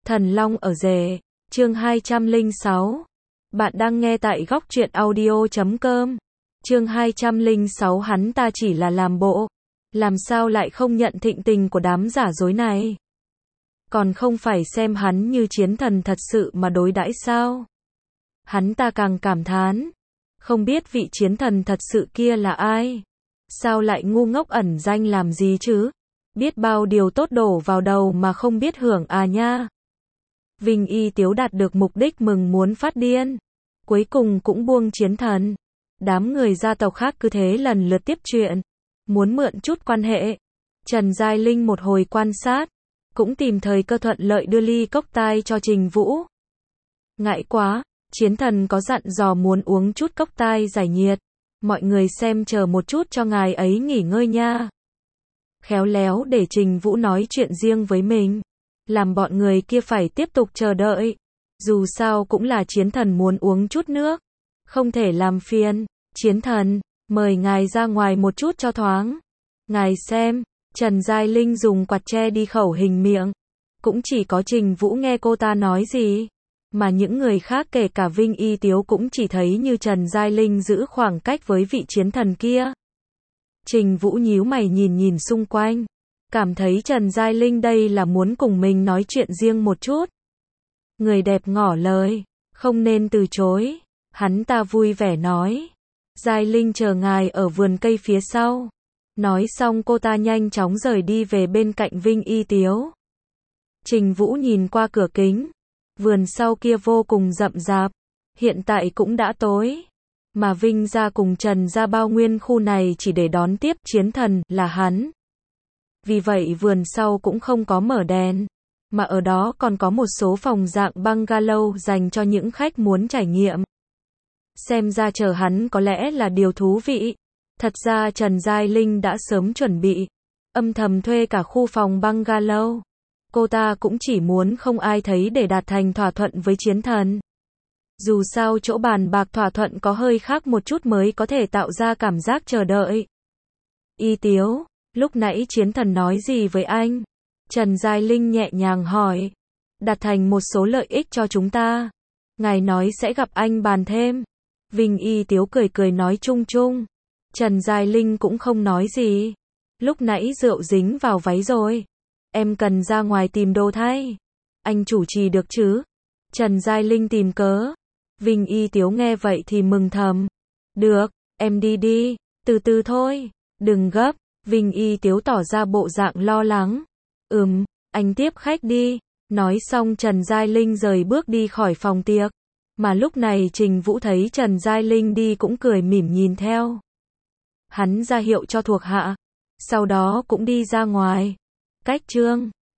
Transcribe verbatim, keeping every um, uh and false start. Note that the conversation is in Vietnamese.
Thần Long ở rể, chương hai trăm lẻ sáu. Bạn đang nghe tại góc truyện audio chấm com. Chương hai trăm lẻ sáu hắn ta chỉ là làm bộ. Làm sao lại không nhận thịnh tình của đám giả dối này? Còn không phải xem hắn như chiến thần thật sự mà đối đãi sao? Hắn ta càng cảm thán. Không biết vị chiến thần thật sự kia là ai? Sao lại ngu ngốc ẩn danh làm gì chứ? Biết bao điều tốt đổ vào đầu mà không biết hưởng à nha. Vinh Y Tiếu đạt được mục đích mừng muốn phát điên. Cuối cùng cũng buông chiến thần. Đám người gia tộc khác cứ thế lần lượt tiếp chuyện. Muốn mượn chút quan hệ. Trần Giai Linh một hồi quan sát. Cũng tìm thời cơ thuận lợi đưa ly cốc tai cho Trình Vũ. Ngại quá, chiến thần có dặn dò muốn uống chút cốc tai giải nhiệt. Mọi người xem chờ một chút cho ngài ấy nghỉ ngơi nha. Khéo léo để Trình Vũ nói chuyện riêng với mình. Làm bọn người kia phải tiếp tục chờ đợi. Dù sao cũng là chiến thần muốn uống chút nước. Không thể làm phiền. Chiến thần, mời ngài ra ngoài một chút cho thoáng. Ngài xem, Trần Giai Linh dùng quạt che đi khẩu hình miệng. Cũng chỉ có Trình Vũ nghe cô ta nói gì. Mà những người khác kể cả Vinh Y Tiếu cũng chỉ thấy như Trần Giai Linh giữ khoảng cách với vị chiến thần kia. Trình Vũ nhíu mày nhìn nhìn xung quanh. Cảm thấy Trần Giai Linh đây là muốn cùng mình nói chuyện riêng một chút. Người đẹp ngỏ lời, không nên từ chối. Hắn ta vui vẻ nói. Giai Linh chờ ngài ở vườn cây phía sau. Nói xong cô ta nhanh chóng rời đi về bên cạnh Vinh Y Tiếu. Trình Vũ nhìn qua cửa kính. Vườn sau kia vô cùng rậm rạp. Hiện tại cũng đã tối. Mà Vinh gia cùng Trần gia bao nguyên khu này chỉ để đón tiếp chiến thần là hắn. Vì vậy vườn sau cũng không có mở đèn. Mà ở đó còn có một số phòng dạng bungalow dành cho những khách muốn trải nghiệm. Xem ra chờ hắn có lẽ là điều thú vị. Thật ra Trần Giai Linh đã sớm chuẩn bị. Âm thầm thuê cả khu phòng bungalow. Cô ta cũng chỉ muốn không ai thấy để đạt thành thỏa thuận với chiến thần. Dù sao chỗ bàn bạc thỏa thuận có hơi khác một chút mới có thể tạo ra cảm giác chờ đợi. Y Tiếu, lúc nãy chiến thần nói gì với anh? Trần Giai Linh nhẹ nhàng hỏi. Đạt thành một số lợi ích cho chúng ta. Ngài nói sẽ gặp anh bàn thêm. Vinh Y Tiếu cười cười nói chung chung. Trần Giai Linh cũng không nói gì. Lúc nãy rượu dính vào váy rồi. Em cần ra ngoài tìm đồ thay. Anh chủ trì được chứ? Trần Giai Linh tìm cớ. Vinh Y Tiếu nghe vậy thì mừng thầm. Được, em đi đi, từ từ thôi, đừng gấp. Vinh Y Tiếu tỏ ra bộ dạng lo lắng. Ừm, anh tiếp khách đi. Nói xong Trần Giai Linh rời bước đi khỏi phòng tiệc. Mà lúc này Trình Vũ thấy Trần Giai Linh đi cũng cười mỉm nhìn theo. Hắn ra hiệu cho thuộc hạ. Sau đó cũng đi ra ngoài. Cách chương